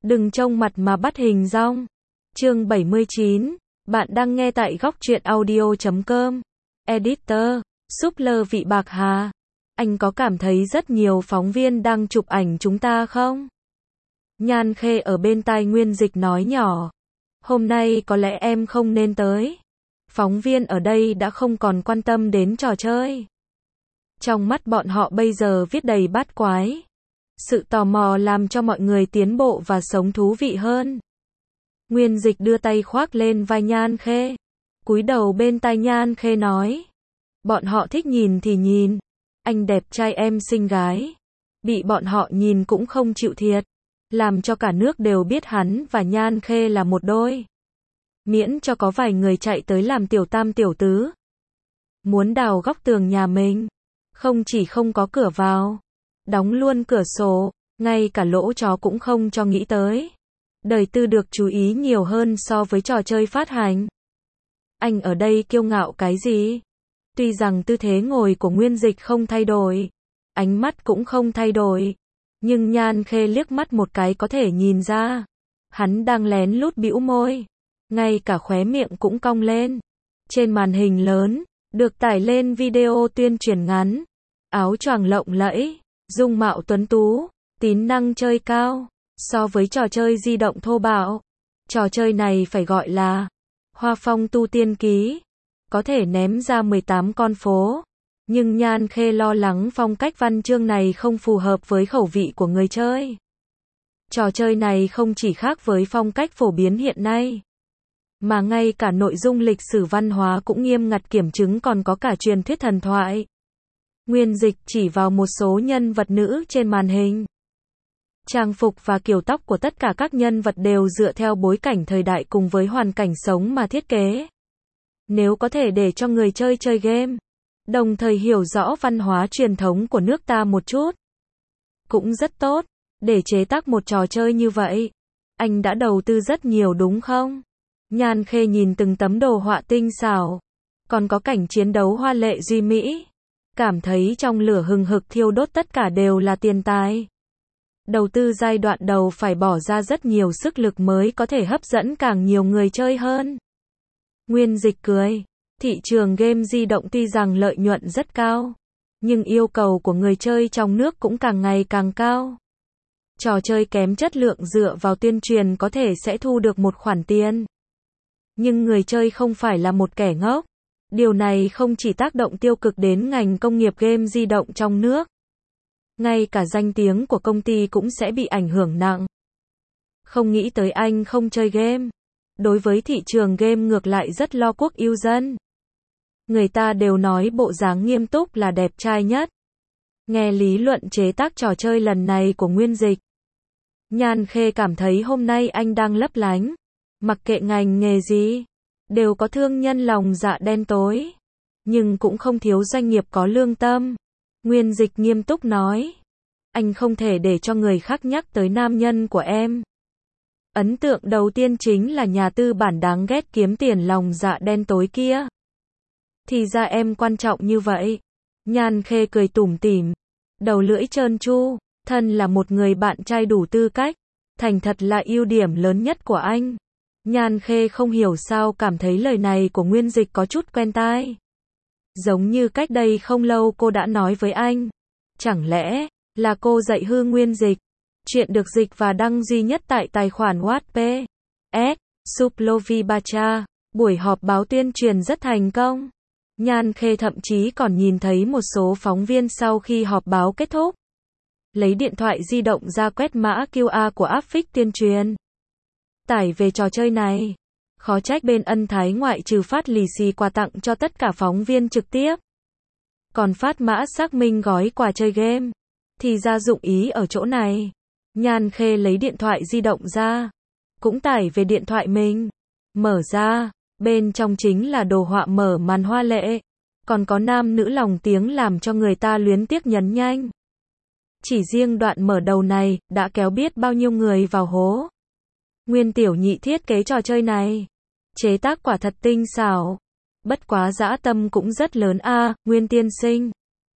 Đừng trông mặt mà bắt hình dong. Chương 79. Bạn đang nghe tại góc truyện audio.com. Editor, Super Vị Bạc Hà. Anh có cảm thấy rất nhiều phóng viên đang chụp ảnh chúng ta không? Nhan Khê ở bên tai Nguyên Dịch nói nhỏ. Hôm nay có lẽ em không nên tới. Phóng viên ở đây đã không còn quan tâm đến trò chơi. Trong mắt bọn họ bây giờ viết đầy bát quái. Sự tò mò làm cho mọi người tiến bộ và sống thú vị hơn. Nguyên Dịch đưa tay khoác lên vai Nhan Khê. Cúi đầu bên tai Nhan Khê nói. Bọn họ thích nhìn thì nhìn. Anh đẹp trai em xinh gái. Bị bọn họ nhìn cũng không chịu thiệt. Làm cho cả nước đều biết hắn và Nhan Khê là một đôi. Miễn cho có vài người chạy tới làm tiểu tam tiểu tứ. Muốn đào góc tường nhà mình. Không chỉ không có cửa vào. Đóng luôn cửa sổ. Ngay cả lỗ chó cũng không cho nghĩ tới. Đời tư được chú ý nhiều hơn so với trò chơi phát hành. Anh ở đây kiêu ngạo cái gì? Tuy rằng tư thế ngồi của Nguyên Dịch không thay đổi. Ánh mắt cũng không thay đổi. Nhưng Nhan Khê liếc mắt một cái có thể nhìn ra. Hắn đang lén lút bĩu môi. Ngay cả khóe miệng cũng cong lên. Trên màn hình lớn, được tải lên video tuyên truyền ngắn. Áo choàng lộng lẫy, dung mạo tuấn tú, tính năng chơi cao. So với trò chơi di động thô bạo, trò chơi này phải gọi là Hoa Phong Tu Tiên Ký. Có thể ném ra 18 con phố. Nhưng Nhan Khê lo lắng phong cách văn chương này không phù hợp với khẩu vị của người chơi. Trò chơi này không chỉ khác với phong cách phổ biến hiện nay, mà ngay cả nội dung lịch sử văn hóa cũng nghiêm ngặt kiểm chứng, còn có cả truyền thuyết thần thoại. Nguyên Dịch chỉ vào một số nhân vật nữ trên màn hình. Trang phục và kiểu tóc của tất cả các nhân vật đều dựa theo bối cảnh thời đại cùng với hoàn cảnh sống mà thiết kế. Nếu có thể để cho người chơi chơi game, đồng thời hiểu rõ văn hóa truyền thống của nước ta một chút, cũng rất tốt. Để chế tác một trò chơi như vậy, anh đã đầu tư rất nhiều đúng không? Nhan Khê nhìn từng tấm đồ họa tinh xảo, còn có cảnh chiến đấu hoa lệ duy mỹ. Cảm thấy trong lửa hừng hực thiêu đốt tất cả đều là tiền tài. Đầu tư giai đoạn đầu phải bỏ ra rất nhiều sức lực mới có thể hấp dẫn càng nhiều người chơi hơn. Nguyên Dịch cười. Thị trường game di động tuy rằng lợi nhuận rất cao, nhưng yêu cầu của người chơi trong nước cũng càng ngày càng cao. Trò chơi kém chất lượng dựa vào tuyên truyền có thể sẽ thu được một khoản tiền. Nhưng người chơi không phải là một kẻ ngốc. Điều này không chỉ tác động tiêu cực đến ngành công nghiệp game di động trong nước. Ngay cả danh tiếng của công ty cũng sẽ bị ảnh hưởng nặng. Không nghĩ tới anh không chơi game. Đối với thị trường game ngược lại rất lo quốc yêu dân. Người ta đều nói bộ dáng nghiêm túc là đẹp trai nhất. Nghe lý luận chế tác trò chơi lần này của Nguyên Dịch, Nhan Khê cảm thấy hôm nay anh đang lấp lánh. Mặc kệ ngành nghề gì, đều có thương nhân lòng dạ đen tối. Nhưng cũng không thiếu doanh nghiệp có lương tâm. Nguyên Dịch nghiêm túc nói. Anh không thể để cho người khác nhắc tới nam nhân của em. Ấn tượng đầu tiên chính là nhà tư bản đáng ghét kiếm tiền lòng dạ đen tối kia. Thì ra em quan trọng như vậy. Nhan Khê cười tủm tỉm. Đầu lưỡi trơn tru. Thân là một người bạn trai đủ tư cách. Thành thật là ưu điểm lớn nhất của anh. Nhan Khê không hiểu sao cảm thấy lời này của Nguyên Dịch có chút quen tai. Giống như cách đây không lâu cô đã nói với anh. Chẳng lẽ là cô dạy hư Nguyên Dịch? Chuyện được dịch và đăng duy nhất tại tài khoản Wattpad. Suplovi Bacha. Buổi họp báo tuyên truyền rất thành công. Nhan Khê thậm chí còn nhìn thấy một số phóng viên sau khi họp báo kết thúc, lấy điện thoại di động ra quét mã QR của áp phích tuyên truyền. Tải về trò chơi này. Khó trách bên Ân Thái ngoại trừ phát lì xì quà tặng cho tất cả phóng viên trực tiếp, còn phát mã xác minh gói quà chơi game. Thì ra dụng ý ở chỗ này. Nhan Khê lấy điện thoại di động ra, cũng tải về điện thoại mình. Mở ra, bên trong chính là đồ họa mở màn hoa lệ. Còn có nam nữ lòng tiếng làm cho người ta luyến tiếc nhấn nhanh. Chỉ riêng đoạn mở đầu này, đã kéo biết bao nhiêu người vào hố. Nguyên tiểu nhị thiết kế trò chơi này. Chế tác quả thật tinh xảo. Bất quá dã tâm cũng rất lớn a. Nguyên tiên sinh.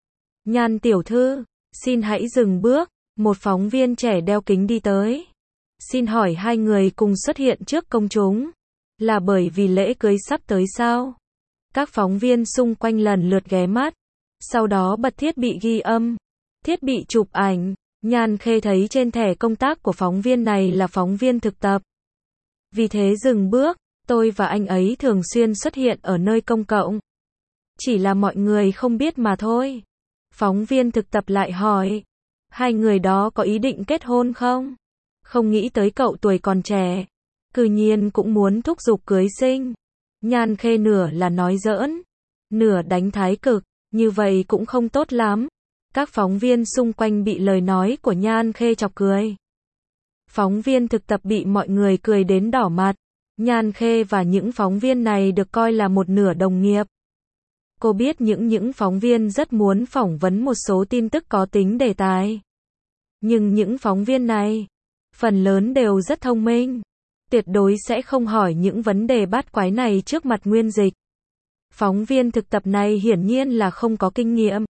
Nhan tiểu thư, xin hãy dừng bước. Một phóng viên trẻ đeo kính đi tới. Xin hỏi hai người cùng xuất hiện trước công chúng, là bởi vì lễ cưới sắp tới sao? Các phóng viên xung quanh lần lượt ghé mắt, sau đó bật thiết bị ghi âm, thiết bị chụp ảnh. Nhan Khê thấy trên thẻ công tác của phóng viên này là phóng viên thực tập. Vì thế dừng bước, tôi và anh ấy thường xuyên xuất hiện ở nơi công cộng. Chỉ là mọi người không biết mà thôi. Phóng viên thực tập lại hỏi, hai người đó có ý định kết hôn không? Không nghĩ tới cậu tuổi còn trẻ, cư nhiên cũng muốn thúc giục cưới sinh. Nhan Khê nửa là nói giỡn, nửa đánh thái cực, như vậy cũng không tốt lắm. Các phóng viên xung quanh bị lời nói của Nhan Khê chọc cười. Phóng viên thực tập bị mọi người cười đến đỏ mặt. Nhan Khê và những phóng viên này được coi là một nửa đồng nghiệp. Cô biết những phóng viên rất muốn phỏng vấn một số tin tức có tính đề tài. Nhưng những phóng viên này, phần lớn đều rất thông minh. Tuyệt đối sẽ không hỏi những vấn đề bát quái này trước mặt Nguyên Dịch. Phóng viên thực tập này hiển nhiên là không có kinh nghiệm.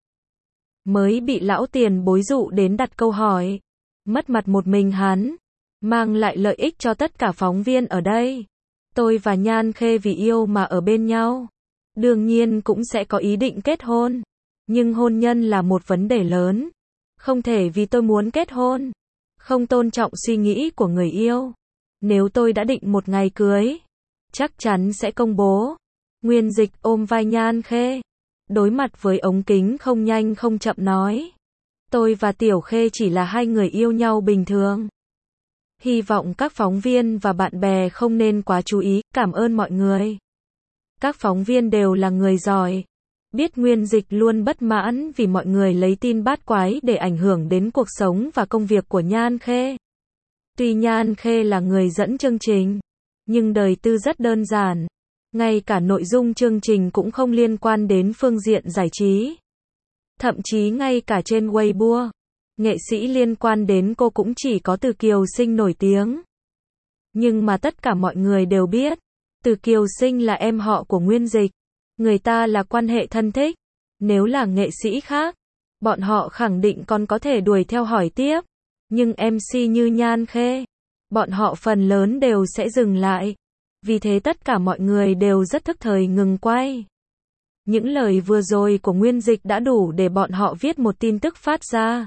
Mới bị lão tiền bối dụ đến đặt câu hỏi. Mất mặt một mình hắn, mang lại lợi ích cho tất cả phóng viên ở đây. Tôi và Nhan Khê vì yêu mà ở bên nhau. Đương nhiên cũng sẽ có ý định kết hôn. Nhưng hôn nhân là một vấn đề lớn. Không thể vì tôi muốn kết hôn, không tôn trọng suy nghĩ của người yêu. Nếu tôi đã định một ngày cưới, chắc chắn sẽ công bố. Nguyên Dịch ôm vai Nhan Khê, đối mặt với ống kính không nhanh không chậm nói. Tôi và Tiểu Khê chỉ là hai người yêu nhau bình thường. Hy vọng các phóng viên và bạn bè không nên quá chú ý, cảm ơn mọi người. Các phóng viên đều là người giỏi. Biết Nguyên Dịch luôn bất mãn vì mọi người lấy tin bát quái để ảnh hưởng đến cuộc sống và công việc của Nhan Khê. Tuy Nhan Khê là người dẫn chương trình, nhưng đời tư rất đơn giản. Ngay cả nội dung chương trình cũng không liên quan đến phương diện giải trí. Thậm chí ngay cả trên Weibo, nghệ sĩ liên quan đến cô cũng chỉ có Từ Kiều Sinh nổi tiếng. Nhưng mà tất cả mọi người đều biết, Từ Kiều Sinh là em họ của Nguyên Dịch. Người ta là quan hệ thân thích. Nếu là nghệ sĩ khác, bọn họ khẳng định còn có thể đuổi theo hỏi tiếp. Nhưng MC như Nhan Khê, bọn họ phần lớn đều sẽ dừng lại. Vì thế tất cả mọi người đều rất thức thời ngừng quay. Những lời vừa rồi của Nguyên Dịch đã đủ để bọn họ viết một tin tức phát ra.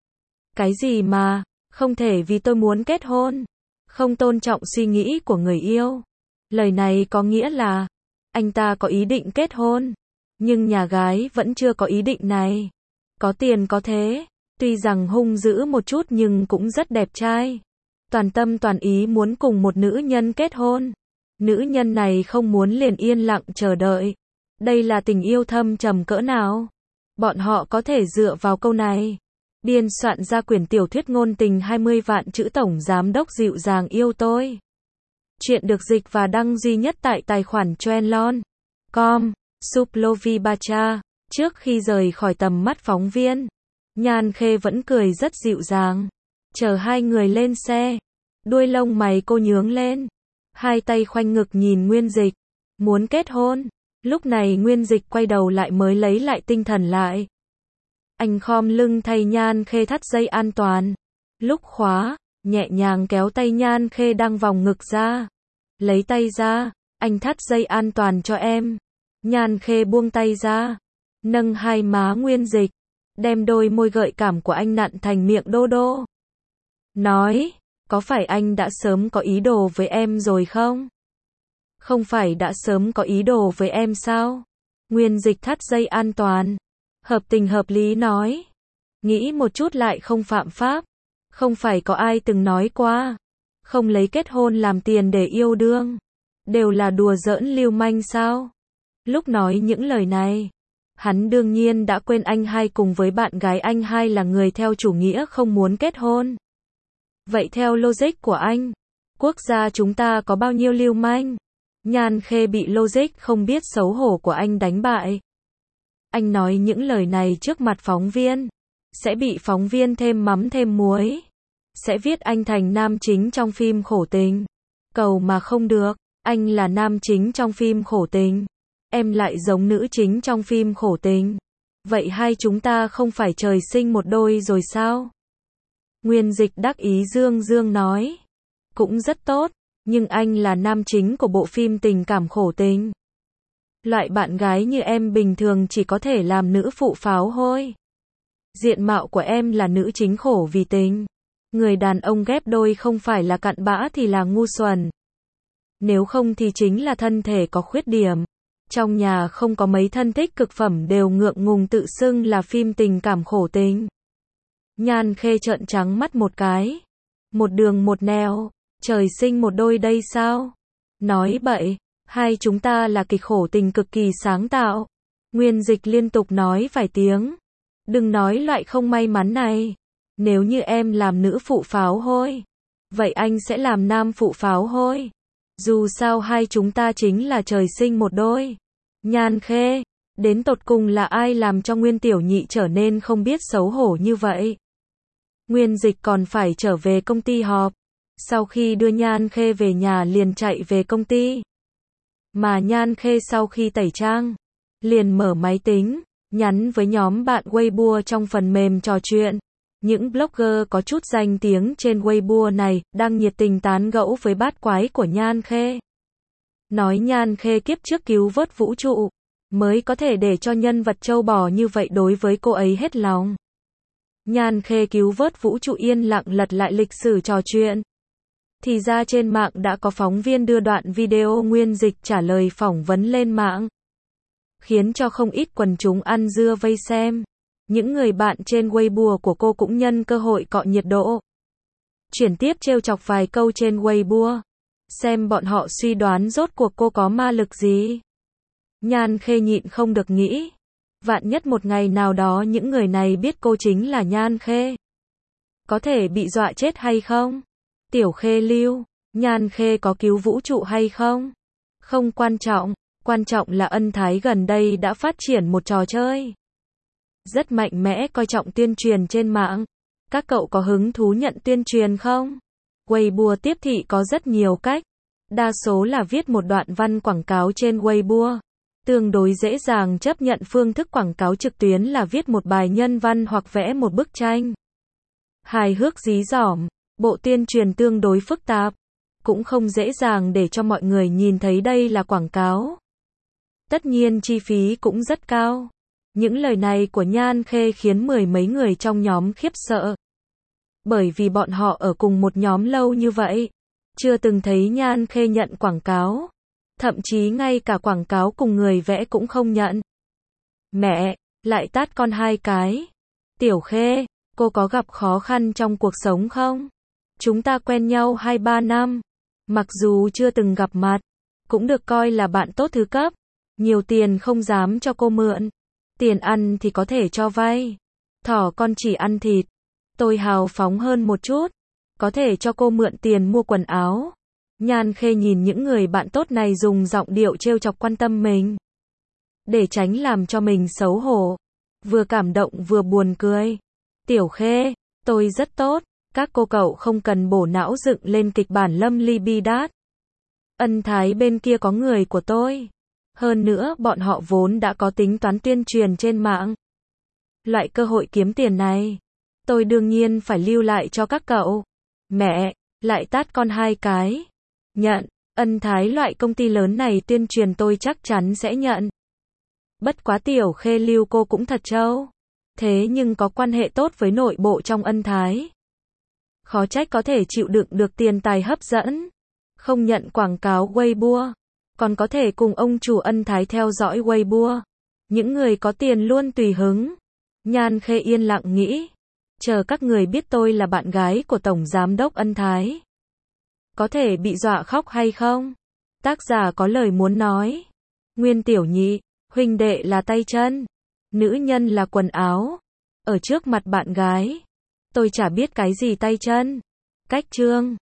Cái gì mà, không thể vì tôi muốn kết hôn, không tôn trọng suy nghĩ của người yêu. Lời này có nghĩa là, anh ta có ý định kết hôn, nhưng nhà gái vẫn chưa có ý định này. Có tiền có thế, tuy rằng hung dữ một chút nhưng cũng rất đẹp trai. Toàn tâm toàn ý muốn cùng một nữ nhân kết hôn. Nữ nhân này không muốn liền yên lặng chờ đợi. Đây là tình yêu thâm trầm cỡ nào? Bọn họ có thể dựa vào câu này biên soạn ra quyển tiểu thuyết ngôn tình 20 vạn chữ tổng giám đốc dịu dàng yêu tôi. Chuyện được dịch và đăng duy nhất tại tài khoản Trendlon.com, Suplovibacha. Trước khi rời khỏi tầm mắt phóng viên, Nhan Khê vẫn cười rất dịu dàng. Chờ hai người lên xe, đuôi lông mày cô nhướng lên. Hai tay khoanh ngực nhìn Nguyên Dịch. Muốn kết hôn. Lúc này Nguyên Dịch quay đầu lại mới lấy lại tinh thần lại. Anh khom lưng thay Nhan Khê thắt dây an toàn. Lúc khóa, nhẹ nhàng kéo tay Nhan Khê đang vòng ngực ra. Lấy tay ra, anh thắt dây an toàn cho em. Nhan Khê buông tay ra, nâng hai má Nguyên Dịch, đem đôi môi gợi cảm của anh nặn thành miệng đô đô. Nói, có phải anh đã sớm có ý đồ với em rồi không? Không phải đã sớm có ý đồ với em sao? Nguyên Dịch thắt dây an toàn, hợp tình hợp lý nói. Nghĩ một chút lại không phạm pháp. Không phải có ai từng nói qua, không lấy kết hôn làm tiền để yêu đương, đều là đùa giỡn lưu manh sao? Lúc nói những lời này, hắn đương nhiên đã quên anh hai cùng với bạn gái anh hai là người theo chủ nghĩa không muốn kết hôn. Vậy theo logic của anh, quốc gia chúng ta có bao nhiêu lưu manh? Nhan Khê bị logic không biết xấu hổ của anh đánh bại. Anh nói những lời này trước mặt phóng viên, sẽ bị phóng viên thêm mắm thêm muối. Sẽ viết anh thành nam chính trong phim khổ tình. Cầu mà không được, anh là nam chính trong phim khổ tình. Em lại giống nữ chính trong phim khổ tình. Vậy hai chúng ta không phải trời sinh một đôi rồi sao? Nguyên Dịch đắc ý dương dương nói. cũng rất tốt, nhưng anh là nam chính của bộ phim tình cảm khổ tình. Loại bạn gái như em bình thường chỉ có thể làm nữ phụ pháo hôi. Diện mạo của em là nữ chính khổ vì tình. Người đàn ông ghép đôi không phải là cặn bã thì là ngu xuẩn. Nếu không thì chính là thân thể có khuyết điểm. Trong nhà không có mấy thân thích cực phẩm đều ngượng ngùng tự xưng là phim tình cảm khổ tình. Nhan Khê trợn trắng mắt một cái. Một đường một nẻo, trời sinh một đôi đây sao? Nói bậy, hai chúng ta là kịch khổ tình cực kỳ sáng tạo. Nguyên Dịch liên tục nói vài tiếng. Đừng nói loại không may mắn này. Nếu như em làm nữ phụ pháo hôi, vậy anh sẽ làm nam phụ pháo hôi. Dù sao hai chúng ta chính là trời sinh một đôi. Nhan Khê, đến tột cùng là ai làm cho Nguyên Tiểu Nhị trở nên không biết xấu hổ như vậy? Nguyên Dịch còn phải trở về công ty họp. Sau khi đưa Nhan Khê về nhà liền chạy về công ty. Mà Nhan Khê sau khi tẩy trang, liền mở máy tính, nhắn với nhóm bạn Weibo trong phần mềm trò chuyện. Những blogger có chút danh tiếng trên Weibo này đang nhiệt tình tán gẫu với bát quái của Nhan Khê. Nói Nhan Khê kiếp trước cứu vớt vũ trụ, mới có thể để cho nhân vật trâu bò như vậy đối với cô ấy hết lòng. Nhan Khê cứu vớt vũ trụ yên lặng lật lại lịch sử trò chuyện. Thì ra trên mạng đã có phóng viên đưa đoạn video Nguyên Dịch trả lời phỏng vấn lên mạng. Khiến cho không ít quần chúng ăn dưa vây xem. Những người bạn trên Weibo của cô cũng nhân cơ hội cọ nhiệt độ. Chuyển tiếp trêu chọc vài câu trên Weibo. Xem bọn họ suy đoán rốt cuộc cô có ma lực gì. Nhan Khê nhịn không được nghĩ. Vạn nhất một ngày nào đó những người này biết cô chính là Nhan Khê. Có thể bị dọa chết hay không? Tiểu Khê Lưu, Nhan Khê có cứu vũ trụ hay không? Không quan trọng. Quan trọng là Ân Thái gần đây đã phát triển một trò chơi. Rất mạnh mẽ coi trọng tuyên truyền trên mạng. Các cậu có hứng thú nhận tuyên truyền không? Weibo tiếp thị có rất nhiều cách. Đa số là viết một đoạn văn quảng cáo trên Weibo. Tương đối dễ dàng chấp nhận phương thức quảng cáo trực tuyến là viết một bài nhân văn hoặc vẽ một bức tranh. Hài hước dí dỏm, bộ tuyên truyền tương đối phức tạp. Cũng không dễ dàng để cho mọi người nhìn thấy đây là quảng cáo. Tất nhiên chi phí cũng rất cao. Những lời này của Nhan Khê khiến mười mấy người trong nhóm khiếp sợ. Bởi vì bọn họ ở cùng một nhóm lâu như vậy, chưa từng thấy Nhan Khê nhận quảng cáo. Thậm chí ngay cả quảng cáo cùng người vẽ cũng không nhận. Mẹ, lại tát con hai cái. Tiểu Khê, cô có gặp khó khăn trong cuộc sống không? Chúng ta quen nhau 2-3 năm. Mặc dù chưa từng gặp mặt, cũng được coi là bạn tốt thứ cấp. Nhiều tiền không dám cho cô mượn. Tiền ăn thì có thể cho vay. Thỏ con chỉ ăn thịt. Tôi hào phóng hơn một chút. Có thể cho cô mượn tiền mua quần áo. Nhan Khê nhìn những người bạn tốt này dùng giọng điệu trêu chọc quan tâm mình. Để tránh làm cho mình xấu hổ. Vừa cảm động vừa buồn cười. Tiểu Khê, tôi rất tốt. Các cô cậu không cần bổ não dựng lên kịch bản Lâm Ly Bi Đát. Ân Thái bên kia có người của tôi. Hơn nữa bọn họ vốn đã có tính toán tuyên truyền trên mạng. Loại cơ hội kiếm tiền này, tôi đương nhiên phải lưu lại cho các cậu. Mẹ, lại tát con hai cái. Nhận, Ân Thái loại công ty lớn này tuyên truyền tôi chắc chắn sẽ nhận. Bất quá Tiểu Khê Lưu cô cũng thật trâu. Thế nhưng có quan hệ tốt với nội bộ trong Ân Thái. Khó trách có thể chịu đựng được tiền tài hấp dẫn. Không nhận quảng cáo Weibo. Còn có thể cùng ông chủ Ân Thái theo dõi Weibo. Những người có tiền luôn tùy hứng. Nhan Khê yên lặng nghĩ. Chờ các người biết tôi là bạn gái của Tổng Giám đốc Ân Thái. Có thể bị dọa khóc hay không? Tác giả có lời muốn nói. Nguyên Tiểu Nhị, huynh đệ là tay chân. Nữ nhân là quần áo. Ở trước mặt bạn gái. Tôi chả biết cái gì tay chân. Cách chương.